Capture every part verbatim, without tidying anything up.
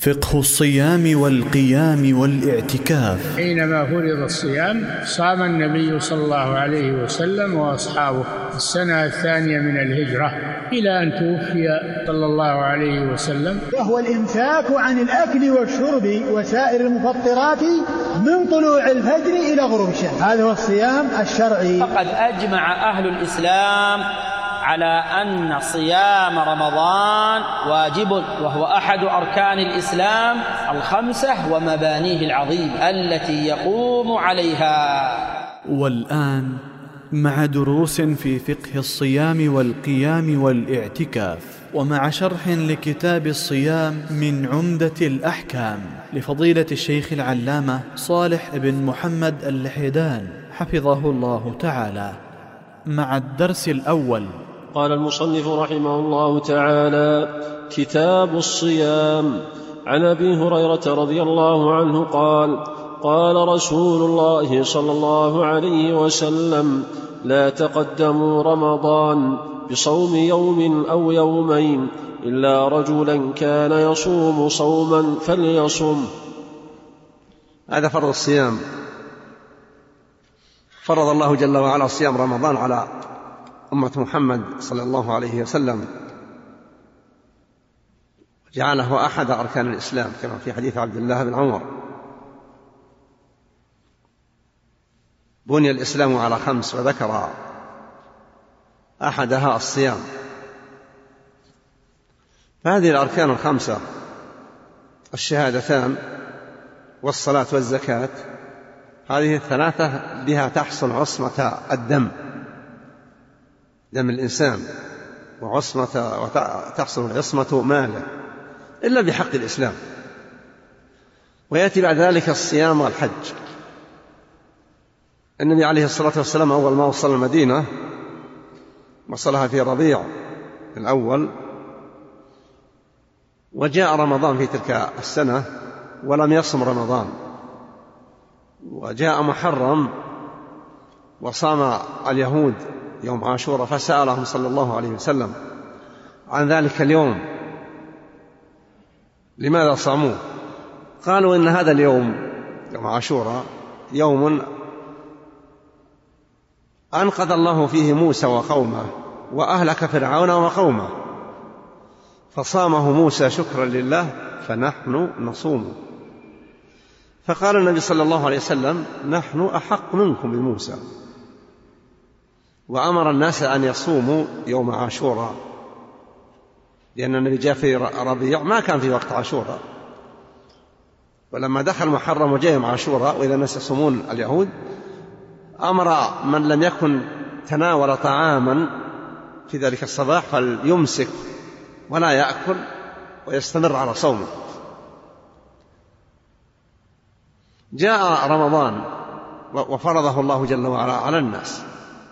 فقه الصيام والقيام والاعتكاف. حينما فرض الصيام صام النبي صلى الله عليه وسلم وأصحابه السنة الثانية من الهجرة إلى أن توفي صلى الله عليه وسلم، وهو الإمساك عن الأكل والشرب وسائر المفطرات من طلوع الفجر إلى غروب الشمس. هذا هو الصيام الشرعي. فقد أجمع أهل الإسلام على أن صيام رمضان واجب، وهو أحد أركان الإسلام الخمسة ومبانيه العظيمة التي يقوم عليها. والآن مع دروس في فقه الصيام والقيام والاعتكاف، ومع شرح لكتاب الصيام من عمدة الأحكام لفضيلة الشيخ العلامة صالح بن محمد اللحيدان حفظه الله تعالى، مع الدرس الأول. قال المصنف رحمه الله تعالى: كتاب الصيام. عن أبي هريرة رضي الله عنه قال: قال رسول الله صلى الله عليه وسلم: لا تقدموا رمضان بصوم يوم أو يومين إلا رجلا كان يصوم صوما فليصم. هذا فرض الصيام. فرض الله جل وعلا صيام رمضان على أمة محمد صلى الله عليه وسلم، جعله أحد أركان الإسلام كما في حديث عبد الله بن عمر: بني الإسلام على خمس، وذكر أحدها الصيام. فهذه الأركان الخمسة: الشهادتان والصلاة والزكاة، هذه الثلاثة بها تحصل عصمة الدم، دم الإنسان، وعصمة وتحصل عصمة ماله، إلا بحق الإسلام. ويأتي بعد ذلك الصيام والحج. النبي عليه الصلاة والسلام أول ما وصل المدينة وصلها في ربيع الأول، وجاء رمضان في تلك السنة ولم يصم رمضان، وجاء محرم وصام اليهود يوم عاشوراء، فسألهم صلى الله عليه وسلم عن ذلك اليوم لماذا صاموه؟ قالوا إن هذا اليوم يوم عاشوراء يوم أنقذ الله فيه موسى وقومه وأهلك فرعون وقومه، فصامه موسى شكرا لله فنحن نصوم. فقال النبي صلى الله عليه وسلم: نحن أحق منكم بموسى، وأمر الناس أن يصوموا يوم عاشوراء، لأن النبي جاء في ربيع ما كان في وقت عاشوراء، ولما دخل محرم وجاء يوم عاشوراء وإذا الناس يصومون اليهود، أمر من لم يكن تناول طعاما في ذلك الصباح فليمسك ولا يأكل ويستمر على صومه. جاء رمضان وفرضه الله جل وعلا على الناس.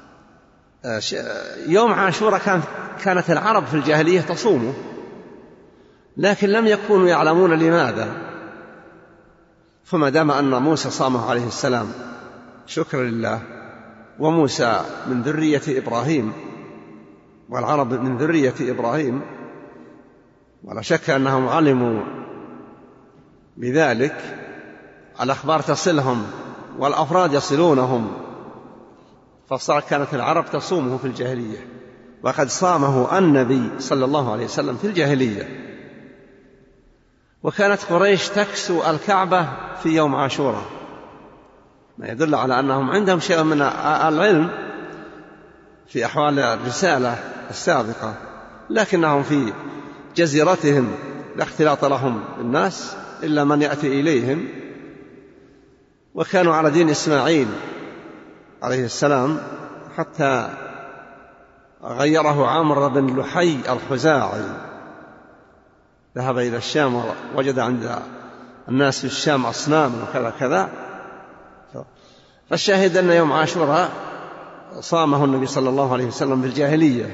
يوم عاشوراء كانت العرب في الجاهلية تصومه، لكن لم يكونوا يعلمون لماذا، فما دام أن موسى صامه عليه السلام شكرا لله، وموسى من ذرية إبراهيم والعرب من ذرية إبراهيم، ولا شك أنهم علموا بذلك، الأخبار تصلهم والأفراد يصلونهم، فصار كانت العرب تصومه في الجاهلية، وقد صامه النبي صلى الله عليه وسلم في الجاهلية. وكانت قريش تكسو الكعبة في يوم عاشوراء، ما يدل على أنهم عندهم شيء من العلم في أحوال الرسالة السابقة، لكنهم في جزيرتهم لا اختلاط لهم بالناس إلا من يأتي إليهم، وكانوا على دين إسماعيل عليه السلام، حتى غيره عمرو بن لحي الخزاعي، ذهب إلى الشام ووجد عند الناس في الشام أصنام وكذا كذا. فالشاهد أن يوم عاشوراء صامه النبي صلى الله عليه وسلم بالجاهلية،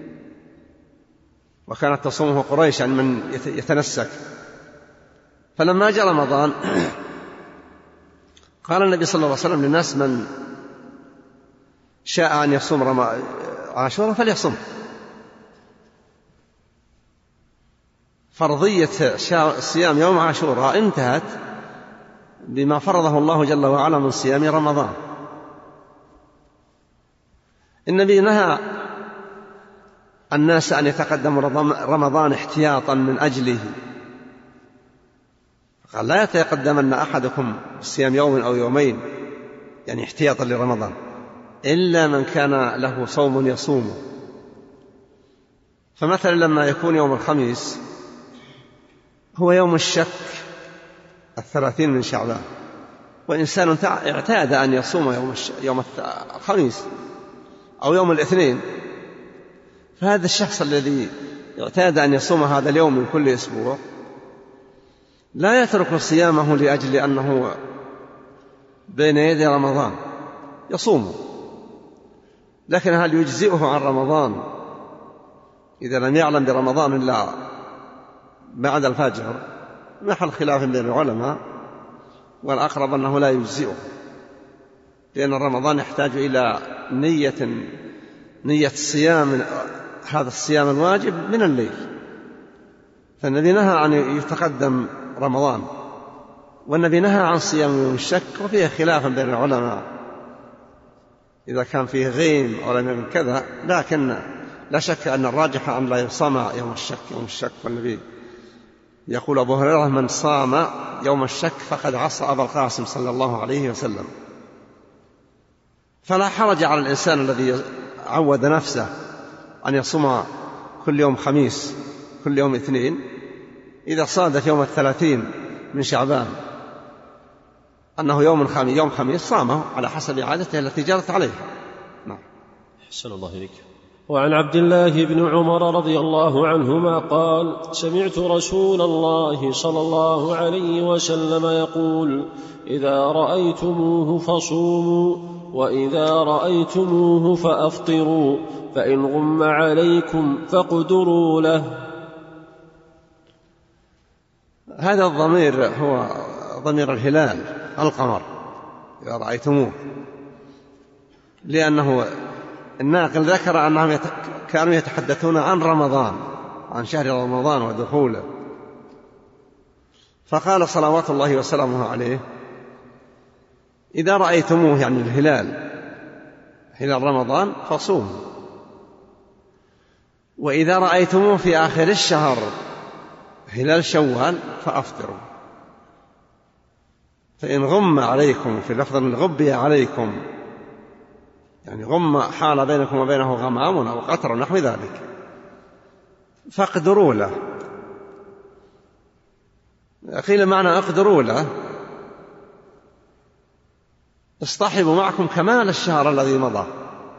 وكانت تصومه قريش عن من يتنسك. فلما جاء رمضان قال النبي صلى الله عليه وسلم للناس: من شاء أن يصوم عاشوراء فليصوم. فرضية صيام يوم عاشوراء انتهت بما فرضه الله جل وعلا من صيام رمضان. النبي نهى الناس أن يتقدموا رمضان احتياطا من أجله، قال لا يتقدمن أحدكم صيام يوم أو يومين يعني احتياطا لرمضان إلا من كان له صوم يصومه. فمثلا لما يكون يوم الخميس هو يوم الشك الثلاثين من شعبان، وإنسان اعتاد أن يصوم يوم, يوم الخميس أو يوم الاثنين، فهذا الشخص الذي اعتاد أن يصوم هذا اليوم من كل أسبوع لا يترك صيامه لأجل أنه بين يدي رمضان، يصوم. لكن هل يجزئه عن رمضان إذا لم يعلم برمضان إلا بعد الفجر؟ محل خلاف بين العلماء، والأقرب أنه لا يجزئه، لأن رمضان يحتاج إلى نية نية الصيام، هذا الصيام الواجب من الليل. فالنبي نهى أن يتقدم رمضان، والنبي نهى عن صيام يوم الشك، وفيه خلاف بين العلماء إذا كان فيه غيم أو لم يكن كذا، لكن لا شك أن الراجح أن لا يصام يوم الشك. يوم الشك والنبي يقول أبو هريرة: من صام يوم الشك فقد عصى أبا القاسم صلى الله عليه وسلم. فلا حرج على الإنسان الذي عود نفسه أن يصوم كل يوم خميس كل يوم اثنين، إذا صادف يوم الثلاثين من شعبان أنه يوم خميس يوم خميس صامه على حسب عادته التي جرت عليها. نعم. أحسن الله إليك. وعن عبد الله بن عمر رضي الله عنهما قال: سمعت رسول الله صلى الله عليه وسلم يقول: إذا رأيتموه فصوموا، وإذا رأيتموه فأفطروا، فإن غم عليكم فاقدروا له. هذا الضمير هو ضمير الهلال القمر إذا رأيتموه، لأنه الناقل ذكر أنهم كانوا يتحدثون عن رمضان، عن شهر رمضان ودخوله، فقال صلوات الله وسلامه عليه: إذا رأيتموه يعني الهلال هلال رمضان فصوموا، وإذا رأيتموه في آخر الشهر هلال شوال فأفطروا، فإن غم عليكم، في لفظ الغبي عليكم يعني غم حال بينكم وبينه غمام أو قطر نحو ذلك، فاقدروا له. قيل معنى اقدروا له اصطحبوا معكم كمال الشهر الذي مضى،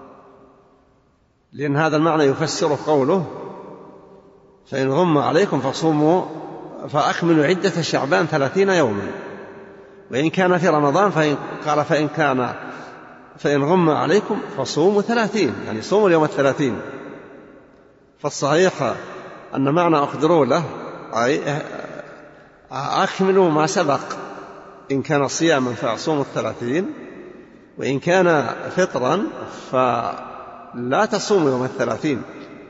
لأن هذا المعنى يفسر قوله: فإن غم عليكم فصوموا فأكملوا عدة شعبان ثلاثين يوما، وإن كان في رمضان فإن قال فإن كان فإن غم عليكم فصوموا ثلاثين، يعني صوموا اليوم الثلاثين. فالصحيح أن معنى أقدروا له أي أكملوا ما سبق، إن كان صياما فأصوموا الثلاثين، وإن كان فطرا فلا تصوموا يوم الثلاثين.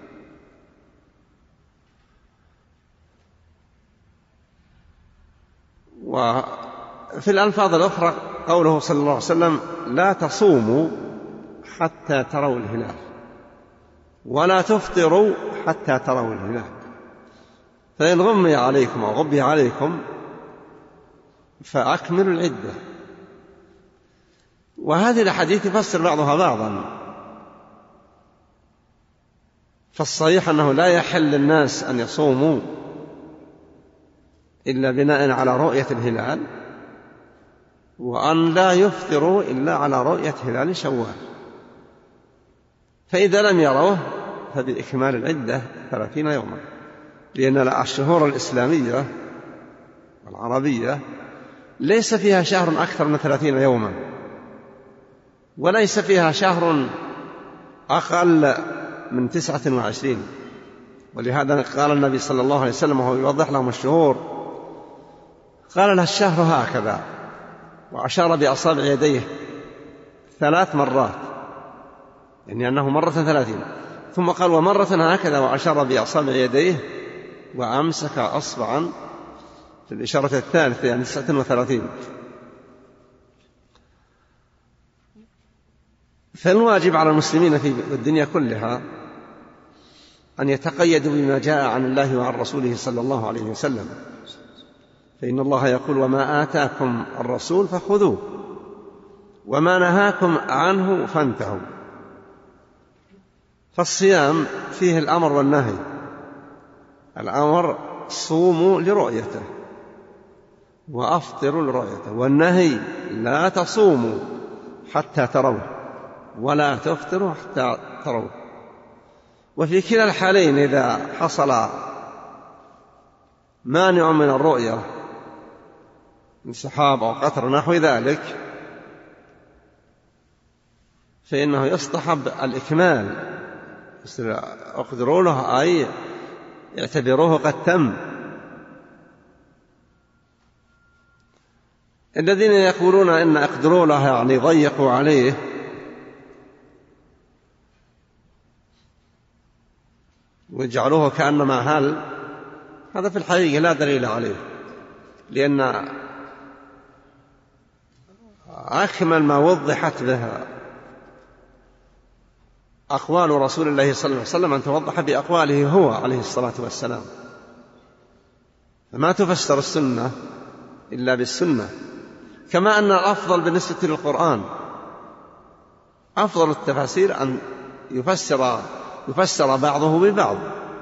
وفي الألفاظ الأخرى قوله صلى الله عليه وسلم: لا تصوموا حتى تروا الهلال، ولا تفطروا حتى تروا الهلال، فإن غمي عليكم أو غبي عليكم فأكملوا العدة. وهذه الأحاديث يفسر بعضها بعضا، فالصحيح أنه لا يحل للناس أن يصوموا إلا بناء على رؤية الهلال، وأن لا يفطروا إلا على رؤية هلال شوال، فإذا لم يروه فبإكمال العدة ثلاثين يوما، لأن الشهور الإسلامية والعربية ليس فيها شهر أكثر من ثلاثين يوما، وليس فيها شهر أقل من تسعة وعشرين. ولهذا قال النبي صلى الله عليه وسلم وهو يوضح لهم الشهور، قال له: الشهر هكذا، وأشار بأصابع يديه ثلاث مرات، يعني أنه مرة ثلاثين، ثم قال: ومرة هكذا، وأشار بأصابع يديه وأمسك أصبعا في الإشارة الثالثة يعني تسعة وثلاثين. فالواجب على المسلمين في الدنيا كلها أن يتقيدوا بما جاء عن الله وعن رسوله صلى الله عليه وسلم، فإن الله يقول: وما آتاكم الرسول فخذوه وما نهاكم عنه فانتهوا. فالصيام فيه الأمر والنهي. الأمر: صوموا لرؤيته وأفطروا لرؤيته، والنهي: لا تصوموا حتى تروه ولا تفطروا حتى تروه. وفي كلا الحالين إذا حصل مانع من الرؤية من سحاب أو قطر نحو ذلك فإنه يستحب الإكمال، اقدروا له أي يعتبروه قد تم. الذين يقولون إن اقدروا له يعني ضيقوا عليه ويجعلوه كأنما هل، هذا في الحقيقة لا دليل عليه، لأن أكمل ما وضحت به أقوال رسول الله صلى الله عليه وسلم أن توضح بأقواله هو عليه الصلاة والسلام. فما تفسر السنة إلا بالسنة. كما أن الأفضل بالنسبة للقرآن أفضل التفاسير أن يفسر يفسر بعضه ببعض،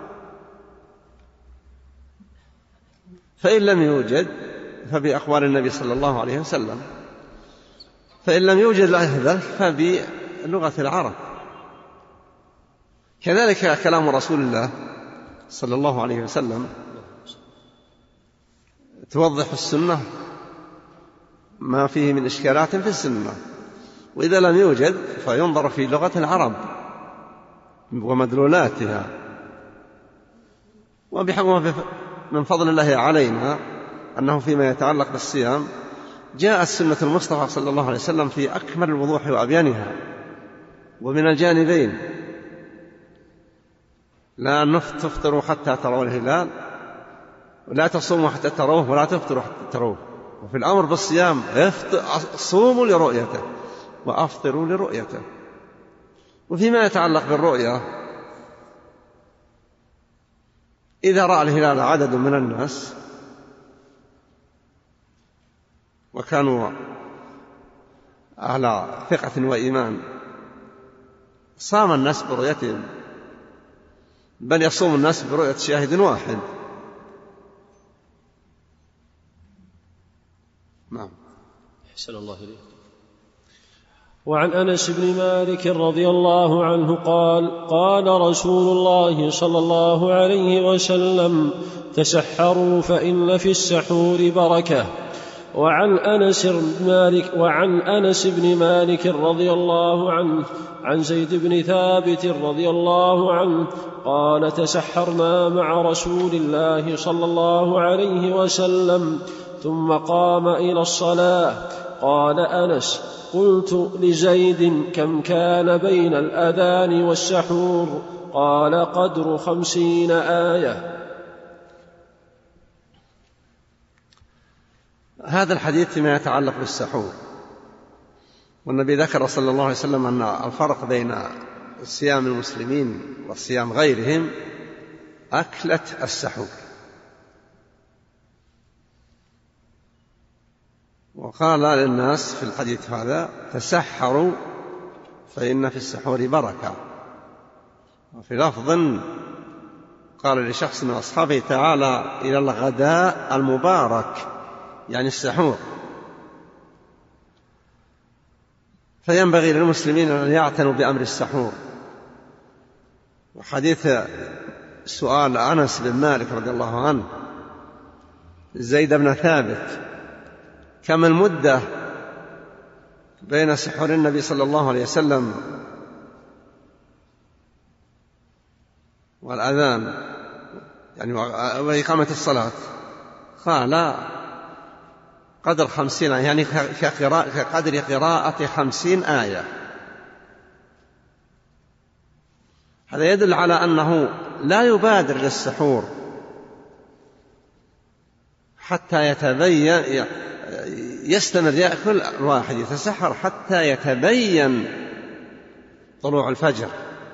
فإن لم يوجد فبأقوال النبي صلى الله عليه وسلم، فإن لم يوجد ذلك فبلغة العرب. كذلك كلام رسول الله صلى الله عليه وسلم توضح السنة ما فيه من إشكالات في السنة، وإذا لم يوجد فينظر في لغة العرب ومدلولاتها. وبحكم من فضل الله علينا أنه فيما يتعلق بالصيام جاءت سنة المصطفى صلى الله عليه وسلم في أكمل الوضوح وأبيانها ومن الجانبين: لا تفطروا حتى تروا الهلال، ولا تصوموا حتى تروه، ولا تفطروا حتى تروه. وفي الأمر بالصيام: صوموا لرؤيته وأفطروا لرؤيته. وفيما يتعلق بالرؤية إذا رأى الهلال عدد من الناس وكانوا أهل ثقة وإيمان صام الناس برؤيتهم، بل يصوم الناس برؤية شاهد واحد. نعم. أحسن الله إليك. وعن أنس بن مالك رضي الله عنه قال: قال رسول الله صلى الله عليه وسلم: تسحروا فإن في السحور بركة. وعن أنس بن مالك وعن أنس بن مالك رضي الله عنه عن زيد بن ثابت رضي الله عنه قال: تسحرنا مع رسول الله صلى الله عليه وسلم ثم قام إلى الصلاة. قال أنس: قلت لزيد: كم كان بين الأذان والسحور؟ قال: قدر خمسين آية. هذا الحديث فيما يتعلق بالسحور، والنبي ذكر صلى الله عليه وسلم أن الفرق بين صيام المسلمين وصيام غيرهم أكلة السحور. وقال للناس في الحديث هذا: تسحروا فإن في السحور بركة. وفي لفظ قال لشخص من أصحابه: تعالى إلى الغداء المبارك، يعني السحور. فينبغي للمسلمين أن يعتنوا بأمر السحور. وحديث سؤال أنس بن مالك رضي الله عنه زيد بن ثابت: كم المدة بين سحور النبي صلى الله عليه وسلم والأذان يعني وإقامة الصلاة؟ قال: قدر خمسين آية، يعني كقدر قراءة خمسين آية. هذا يدل على أنه لا يبادر للسحور حتى يتبين، يستمر يأكل الواحد يتسحر حتى يتبين طلوع الفجر.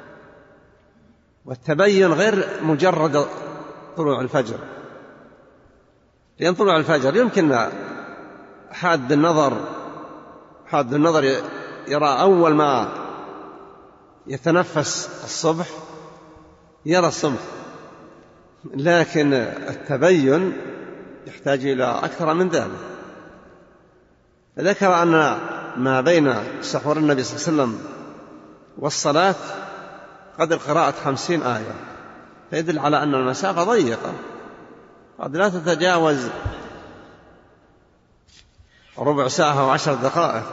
والتبين غير مجرد طلوع الفجر، لأن طلوع الفجر يمكن حاد النظر حاد النظر يرى أول ما يتنفس الصبح يرى الصبح، لكن التبين يحتاج إلى أكثر من ذلك. ذكر أن ما بين سحور النبي صلى الله عليه وسلم والصلاة قدر قراءة خمسين آية، فيدل على أن المسافة ضيقة قد لا تتجاوز ربع ساعة وعشر دقائق.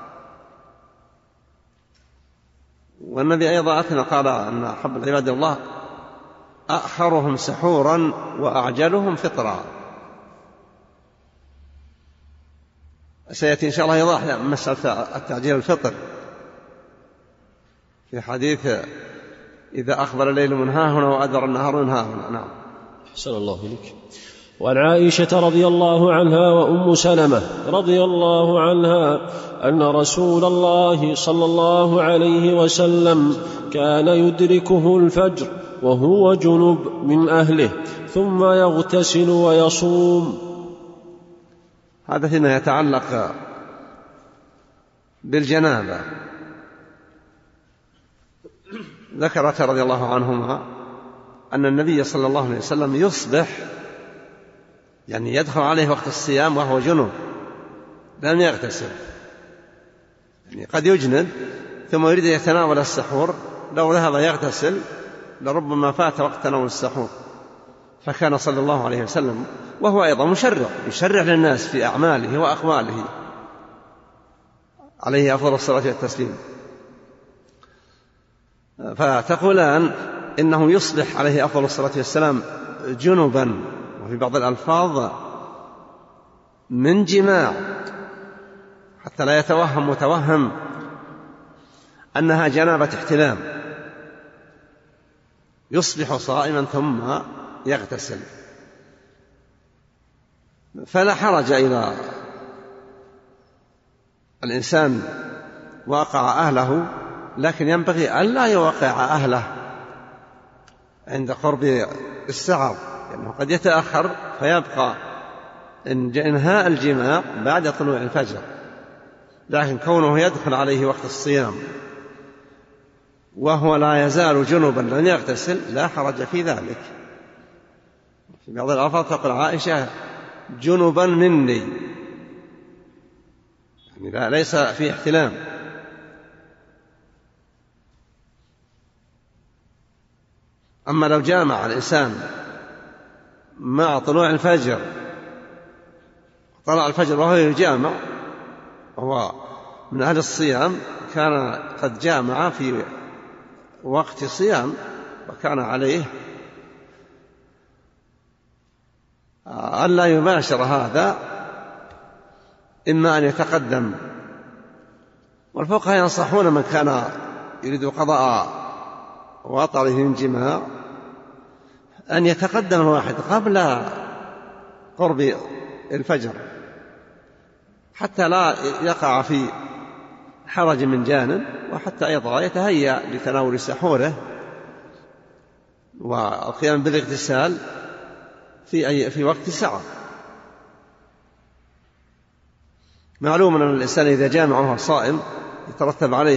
والنبي أيضا أثنى قال أن أحب العباد الله أأخرهم سحورا وأعجلهم فطرا. سيأتي إن شاء الله يضاح مسألة التعجيل الفطر في حديث إذا أخبر الليل من ها هنا وأدبر النهار من ها هنا. نعم. أحسن الله إليك. وعن عائشة رضي الله عنها وأم سلمة رضي الله عنها أن رسول الله صلى الله عليه وسلم كان يدركه الفجر وهو جنب من أهله ثم يغتسل ويصوم. هذا فيما يتعلق بالجنابة. ذكرت رضي الله عنهما أن النبي صلى الله عليه وسلم يصبح، يعني يدخل عليه وقت الصيام وهو جنوب لم يغتسل، يعني قد يجند ثم يريد يتناول السحور، لو ذهب يغتسل لربما فات وقت تناول السحور. فكان صلى الله عليه وسلم وهو أيضا مشرع يشرع للناس في أعماله وأقواله عليه أفضل الصلاة والتسليم. فتقولان إنه يصبح عليه أفضل الصلاة والسلام جنبا، وفي بعض الألفاظ من جماع، حتى لا يتوهم متوهم أنها جنابة احتلام. يصبح صائما ثم يغتسل، فلا حرج إذا الإنسان واقع أهله، لكن ينبغي أن لا يوقع أهله عند قرب السحر، لأنه قد يتأخر فيبقى إنهاء الجماع بعد طلوع الفجر. لكن كونه يدخل عليه وقت الصيام وهو لا يزال جنبا لم يغتسل لا حرج في ذلك. في بعض الألفاظ تقول عائشة جنبا مني، يعني لا ليس في احتلام. أما لو جامع الإنسان مع طلوع الفجر، طلع الفجر وهو يجامع وهو من أهل الصيام، كان قد جامع في وقت صيام وكان عليه ألا يباشر هذا، إما أن يتقدم. والفقهاء ينصحون من كان يريد قضاء وطره من جماع أن يتقدم الواحد قبل قرب الفجر حتى لا يقع في حرج من جانب، وحتى أيضا يتهيأ لتناول سحوره والقيام بالاغتسال في أي في وقت سعة. معلوم أن الإنسان إذا جامع وهو صائم يترتب عليه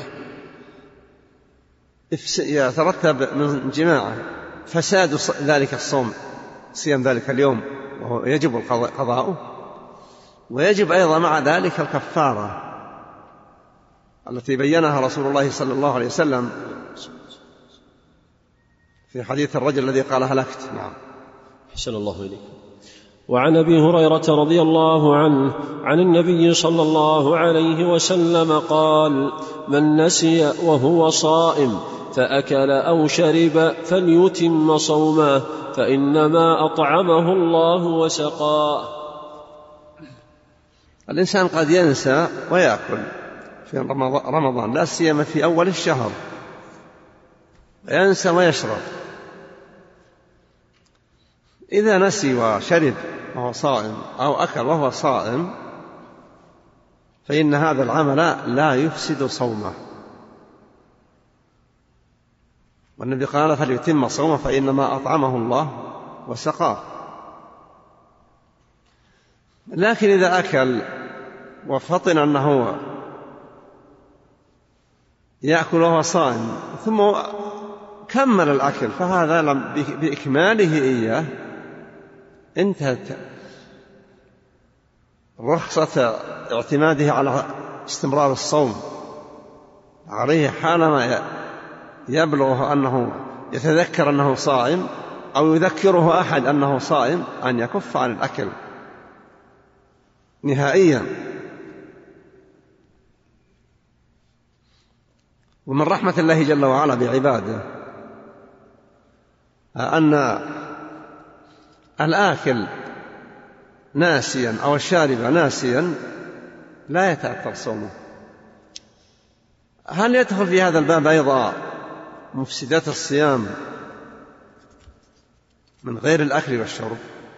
يترتب من جماعه فساد ذلك الصوم، صيام ذلك اليوم، وهو يجب قضاؤه، ويجب أيضا مع ذلك الكفارة التي بينها رسول الله صلى الله عليه وسلم في حديث الرجل الذي قال هلكت. نعم. أحسن الله إليك. وعن أبي هريرة رضي الله عنه عن النبي صلى الله عليه وسلم قال: من نسي وهو صائم فأكل أو شرب فليتم صومه فإنما أطعمه الله وسقاه. الإنسان قد ينسى ويأكل في رمضان، لا سيما في أول الشهر، ينسى ويشرب. إذا نسي وشرب وهو صائم أو أكل وهو صائم فإن هذا العمل لا يفسد صومه، والنبي قال فليتم صومه فإنما أطعمه الله وسقاه. لكن إذا أكل وفطن أنه يأكل وهو صائم ثم كمل الأكل فهذا بإكماله إياه انتهت رخصة اعتماده على استمرار الصوم عليه حالما يبلغه أنه يتذكر أنه صائم أو يذكره أحد أنه صائم أن يكف عن الأكل نهائيا. ومن رحمة الله جل وعلا بعباده أن الآكل ناسيا أو الشارب ناسيا لا يتأثر صومه. هل يدخل في هذا الباب أيضا مفسدات الصيام من غير الأكل والشرب؟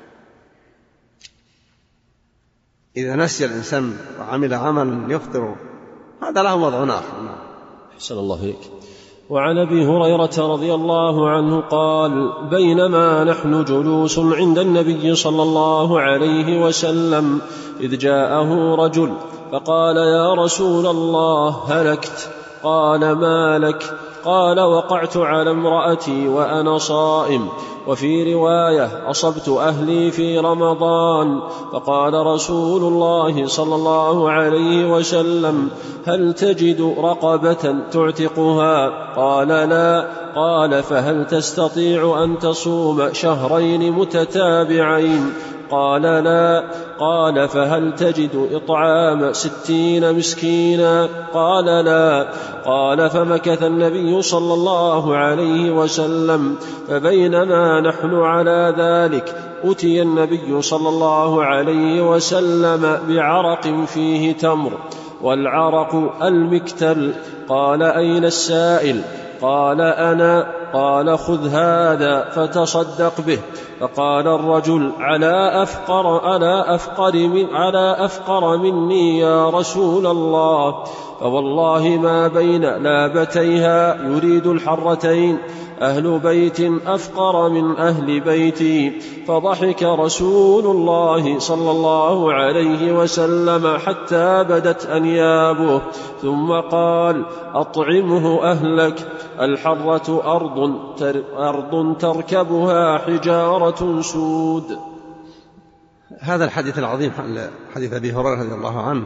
إذا نسي الإنسان وعمل عملا يفطر هذا له وضع آخر. أحسن الله إليك. وعن أبي هريرة رضي الله عنه قال بينما نحن جلوس عند النبي صلى الله عليه وسلم إذ جاءه رجل فقال يا رسول الله هلكت. قال ما لك؟ قال وقعت على امرأتي وأنا صائم، وفي رواية أصبت أهلي في رمضان. فقال رسول الله صلى الله عليه وسلم هل تجد رقبة تعتقها؟ قال لا. قال فهل تستطيع أن تصوم شهرين متتابعين؟ قال لا. قال فهل تجد إطعام ستين مسكينا؟ قال لا. قال فمكث النبي صلى الله عليه وسلم فبينما نحن على ذلك أتي النبي صلى الله عليه وسلم بعرق فيه تمر، والعرق المكتل. قال أين السائل؟ قال أنا. قال خذ هذا فتصدق به. فقال الرجل على أفقر, على أفقر, من على أفقر مني يا رسول الله، فوالله ما بين لابتيها يريد الحرتين أهل بيت أفقر من أهل بيتي. فضحك رسول الله صلى الله عليه وسلم حتى بدت أنيابه، ثم قال أطعمه أهلك، الحرة أرض, تر أرض تركبها حجارة سود. هذا الحديث العظيم حديث أبي هريرة رضي الله عنه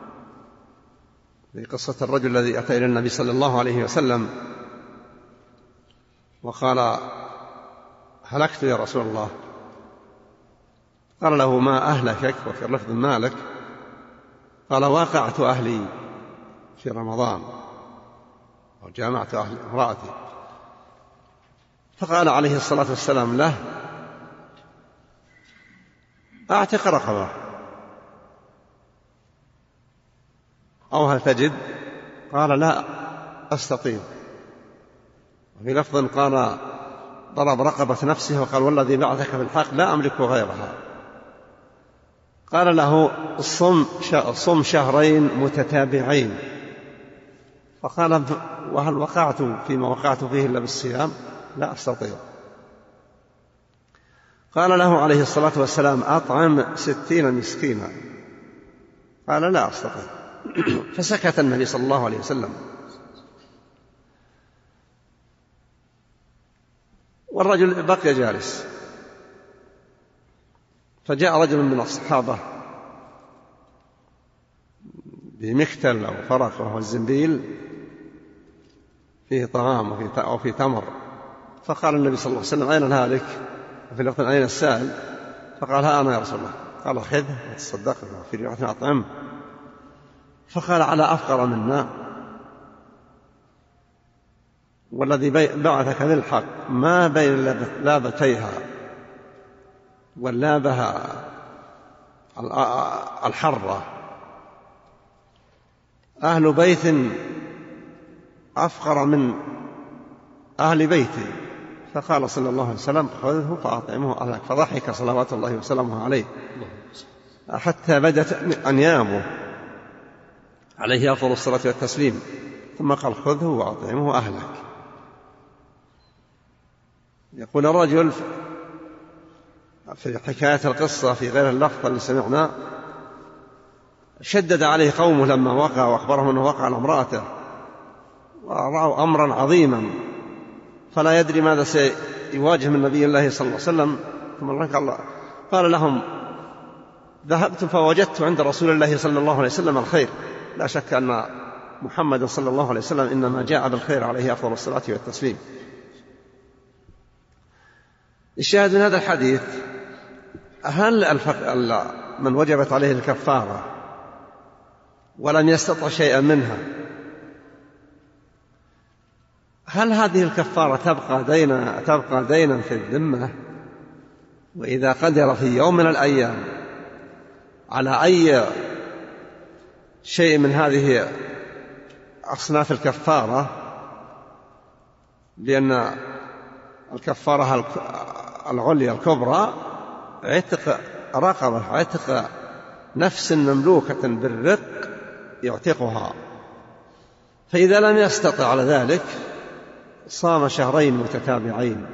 في قصة الرجل الذي أتى إلى النبي صلى الله عليه وسلم وقال هلكت يا رسول الله. قال له ما أهلكك؟ وفي لفظ مالك. قال واقعت أهلي في رمضان وجامعت أهل امرأتي. فقال عليه الصلاة والسلام له أعتق رقبة أو هل تجد؟ قال لا أستطيع. وفي لفظ قال ضرب رقبة نفسه وقال والذي بعثك بالحق لا أملك غيرها. قال له صم شهرين متتابعين. فقال وهل وقعت فيما وقعت فيه إلا بالصيام؟ لا أستطيع. قال له عليه الصلاة والسلام أطعم ستين مسكينا. قال لا أستطيع. فسكت النبي صلى الله عليه وسلم. والرجل بقي جالس. فجاء رجل من الصحابة بمكتل أو فرق وهو الزنبيل فيه طعام أو فيه تمر. فقال النبي صلى الله عليه وسلم أين الهالك؟ وفي الوقت أين السائل؟ فقال ها أنا يا رسول الله. قال خذه وتصدق في رواية أطعم. فقال على أفقر منا والذي بعثك بالحق ما بين لابتيها واللابها الحرة أهل بيت أفقر من أهل بيتي، فقال صلى الله عليه وسلم خذه فأطعمه أهلك، فضحك صلوات الله وسلامه عليه حتى بدت أنيابه عليه أفضل الصلاة والتسليم، ثم قال خذه وأطعمه أهلك. يقول الرجل في حكاية القصة في غير اللفظ اللي سمعنا: شدد عليه قومه لما وقع وأخبرهم أنه وقع على امرأته ورأوا أمرا عظيما فلا يدري ماذا سيواجه من نبي الله صلى الله عليه وسلم. ثم قال, قال لهم: ذهبت فوجدت عند رسول الله صلى الله عليه وسلم الخير، لا شك أن محمد صلى الله عليه وسلم إنما جاء بالخير عليه أفضل الصلاة والتسليم. الشاهد من هذا الحديث: هل من وجبت عليه الكفارة ولم يستطع شيئا منها، هل هذه الكفارة تبقى دينا تبقى دينا في الذمة؟ وإذا قدر في يوم من الأيام على أي شيء من هذه أصناف الكفارة، لأن الكفارة العليا الكبرى عتق رقبة، عتق نفس مملوكة بالرق يعتقها، فإذا لم يستطع على ذلك صام شهرين متتابعين.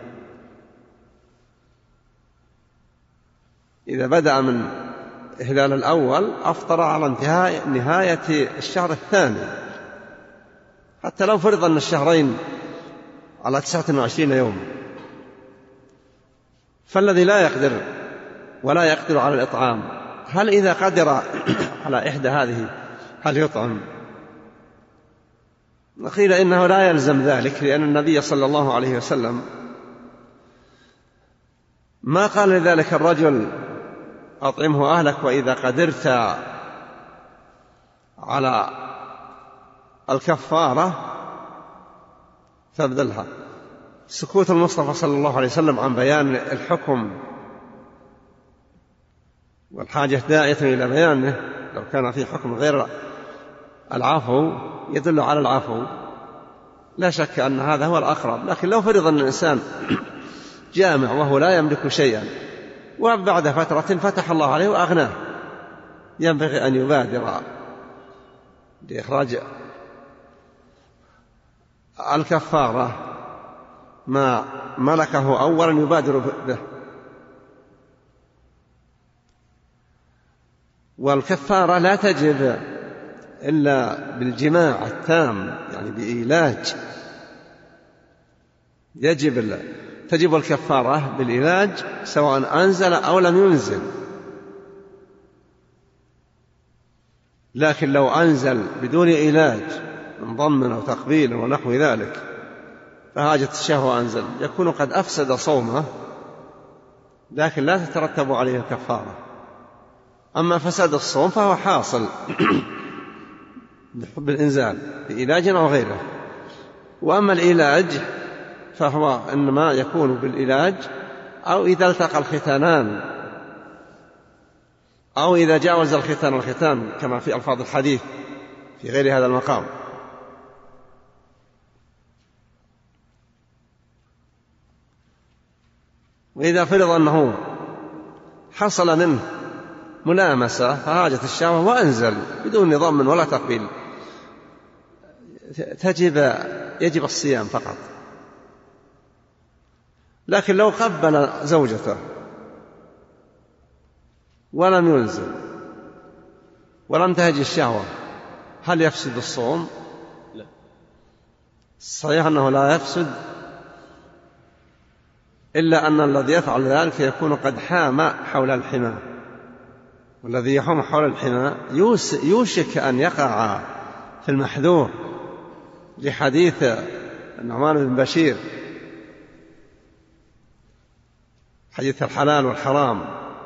إذا بدأ من الهلال الأول أفطر على انتهاء نهاية الشهر الثاني، حتى لو فرض أن الشهرين على تسعة وعشرين يوم. فالذي لا يقدر ولا يقدر على الإطعام، هل إذا قدر على إحدى هذه هل يطعم؟ قيل إنه لا يلزم ذلك، لأن النبي صلى الله عليه وسلم ما قال لذلك الرجل أطعمه أهلك وإذا قدرت على الكفارة فابذلها. سكوت المصطفى صلى الله عليه وسلم عن بيان الحكم والحاجة داعية إلى بيانه، لو كان في حكم غير العفو يدل على العفو، لا شك أن هذا هو الأقرب. لكن لو فرض أن الإنسان جامع وهو لا يملك شيئا وبعد فترة فتح الله عليه وأغناه، ينبغي أن يبادر لإخراج الكفارة ما ملكه أولا، يبادر به. والكفارة لا تجب إلا بالجماع التام، يعني بإيلاج. يجب تجب الكفارة بالإيلاج سواء أنزل أو لم ينزل. لكن لو أنزل بدون إيلاج من ضم أو تقبيل ونحو ذلك فهاجت الشهوة أنزل، يكون قد أفسد صومه، لكن لا تترتب عليه الكفارة. أما فساد الصوم فهو حاصل بالإنزال بإيلاج أو غيره. وأما العلاج فهو إنما يكون بالعلاج أو إذا التقى الختانان أو إذا جاوز الختان الختان كما في ألفاظ الحديث في غير هذا المقام. وإذا فرض أنه حصل منه ملامسة فهاجت الشهوة وأنزل بدون ضم ولا تقبيل، تجب يجب الصيام فقط. لكن لو قبل زوجته ولم ينزل ولم تهج الشهوة هل يفسد الصوم؟ لا، صحيح أنه لا يفسد، إلا أن الذي يفعل ذلك يكون قد حام حول الحمى، والذي يحوم حول الحمى يوشك أن يقع في المحذور، لحديث النعمان بن بشير حديث الحلال والحرام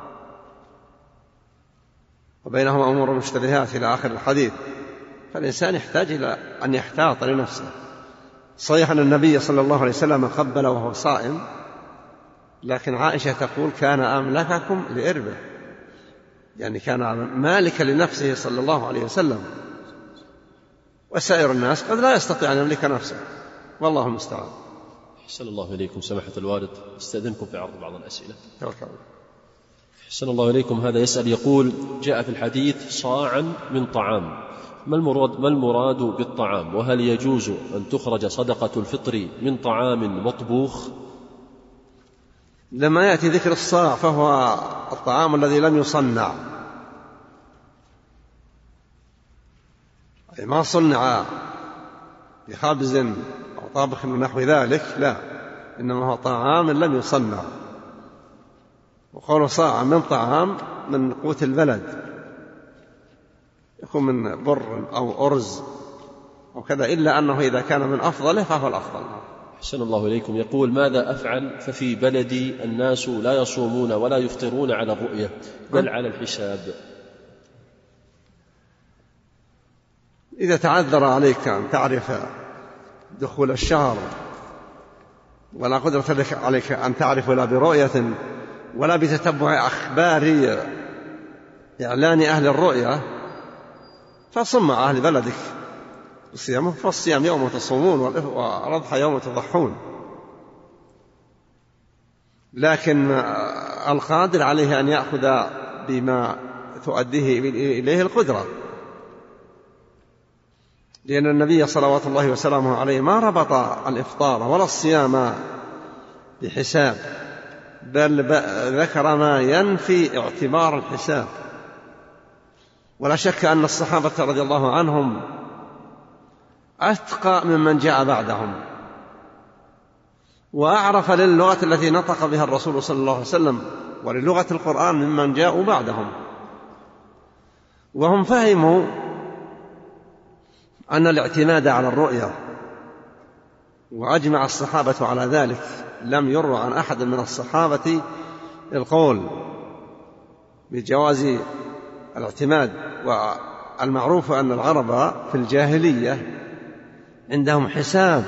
وبينهما أمور مشتبهات إلى آخر الحديث. فالإنسان يحتاج إلى أن يحتاط لنفسه. صحيح أن النبي صلى الله عليه وسلم قبل وهو صائم، لكن عائشة تقول كان أملككم لإربه، يعني كان مالكا لنفسه صلى الله عليه وسلم، وسائر الناس قد لا يستطيع أن يملك نفسه، والله المستعان. أحسن الله إليكم سماحة الوالد، استأذنكم في عرض بعض الأسئلة. أحسن الله إليكم، هذا يسأل يقول: جاء في الحديث صاعا من طعام، ما المراد, ما المراد بالطعام؟ وهل يجوز أن تخرج صدقة الفطر من طعام مطبوخ؟ لما يأتي ذكر الصاع فهو الطعام الذي لم يصنع، ما صنع بخبز أو طابخ ونحو ذلك، لا، إنما هو طعام لم يصنع. وقول صاع من طعام من قوت البلد، يكون من بر أو أرز أو كذا، إلا أنه إذا كان من أفضله فهو الأفضل. أحسن الله إليكم، يقول: ماذا أفعل ففي بلدي الناس لا يصومون ولا يفطرون على الرؤية بل على الحساب؟ إذا تعذر عليك أن تعرف دخول الشهر ولا قدرة لك عليك أن تعرف لا برؤية ولا بتتبع أخبار إعلان أهل الرؤية، فصم مع أهل بلدك الصيام، فالصيام يوم تصومون والأضحى يوم تضحون. لكن القادر عليه أن يأخذ بما تؤديه إليه القدرة، لأن النبي صلوات الله وسلامه عليه ما ربط الإفطار ولا الصيام بحساب، بل ذكر ما ينفي اعتبار الحساب. ولا شك أن الصحابة رضي الله عنهم أتقى ممن جاء بعدهم، وأعرف للغة التي نطق بها الرسول صلى الله عليه وسلم وللغة القرآن ممن جاءوا بعدهم، وهم فهموا أن الاعتماد على الرؤية، وأجمع الصحابة على ذلك، لم يروى عن أحد من الصحابة القول بجواز الاعتماد. والمعروف أن العرب في الجاهلية عندهم حساب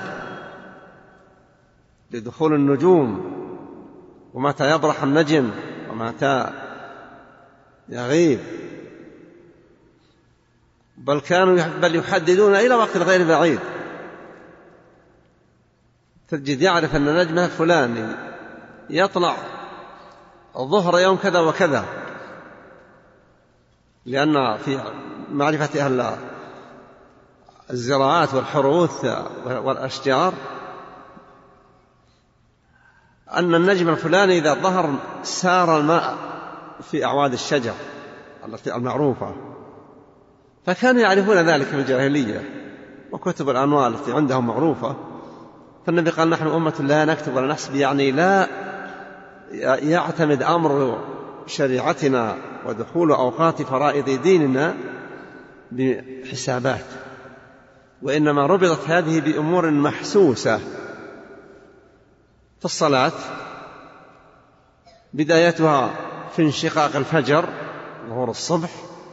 لدخول النجوم ومتى يبرح النجم ومتى يغيب، بل كانوا بل يحددون إلى وقت غير بعيد. تجد يعرف أن نجمه فلاني يطلع الظهر يوم كذا وكذا، لأن في معرفة أهل الزراعات والحروث والأشجار أن النجم الفلاني إذا ظهر سار الماء في أعواد الشجر التي المعروفة، فكانوا يعرفون ذلك في الجاهلية، وكتب الأنوار التي عندهم معروفة. فالنبي قال: نحن أمة لا نكتب ولا نحسب، يعني لا يعتمد أمر شريعتنا ودخول أوقات فرائض ديننا بحسابات، وإنما ربطت هذه بأمور محسوسة. في الصلاة بدايتها في انشقاق الفجر ظهور الصبح،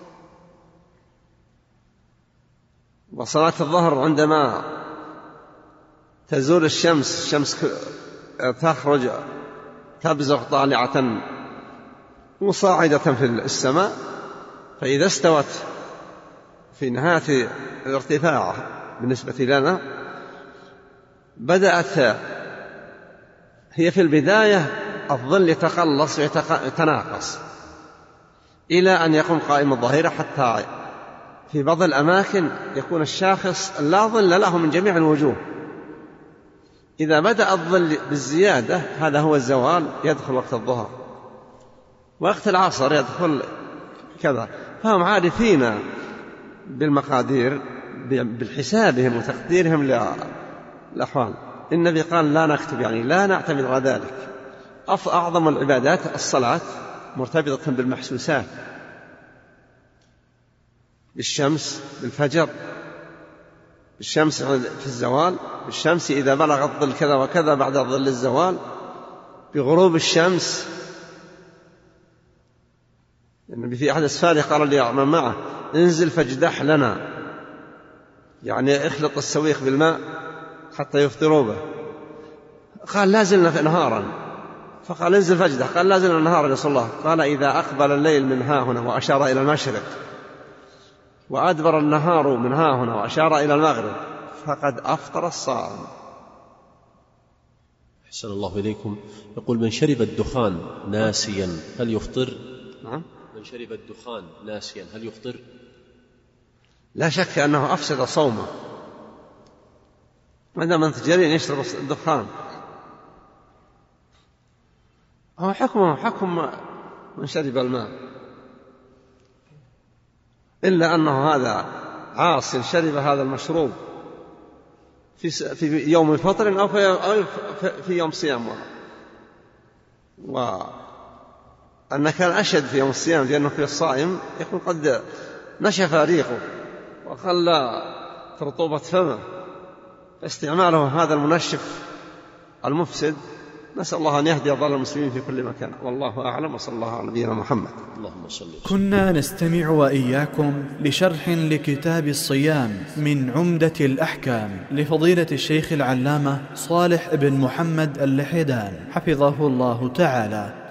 وصلاة الظهر عندما تزول الشمس، الشمس تخرج تبزغ طالعة مصاعدة في السماء، فإذا استوت في نهاية الارتفاع بالنسبة لنا بدأت هي في البداية الظل يتقلص ويتناقص إلى أن يقوم قائم الظهيرة، حتى في بعض الأماكن يكون الشاخص لا ظل له من جميع الوجوه. إذا بدأ الظل بالزيادة هذا هو الزوال، يدخل وقت الظهر، وقت العصر يدخل كذا. فهم عارفين بالمقادير بالحسابهم وتقديرهم للأحوال. النبي قال: لا نكتب، يعني لا نعتمد على ذلك. أعظم العبادات الصلاة مرتبطة بالمحسوسات، بالشمس، بالفجر، بالشمس في الزوال، بالشمس إذا بلغ الظل كذا وكذا بعد ظل الزوال، بغروب الشمس. النبي في أحد السفاري قال لي من معه: انزل فاجدح لنا، يعني اخلط السويق بالماء حتى يفطروا به. قال: لا زلنا نهارا، فقال: انزل فاجدح. قال: لا زلنا نهارا يا رسول الله. قال: إذا أقبل الليل من ها هنا وأشار إلى المشرق، وأدبر النهار من ها هنا وأشار إلى المغرب، فقد أفطر الصائم. أحسن الله إليكم. يقول: من شرب الدخان ناسيا هل يفطر؟ نعم. من شرب الدخان ناسيا هل يفطر؟ لا شك أنه أفسد صومه ما دام أنت جريء يشرب الدخان. هو حكمه حكم من شرب الماء، إلا أنه هذا عاص شرب هذا المشروب في في يوم فطر أو في في يوم صيام، وأن كان أشد في يوم الصيام لأنه في الصائم يكون قد نشف ريقه وخلى رطوبة فمه، فاستعماله هذا المنشف المفسد. نسأل الله أن يهدي ضال المسلمين في كل مكان، والله أعلم، وصلى الله على نبينا محمد. اللهم صل. كنا نستمع وإياكم لشرح لكتاب الصيام من عمدة الأحكام لفضيلة الشيخ العلامة صالح بن محمد اللحيدان حفظه الله تعالى.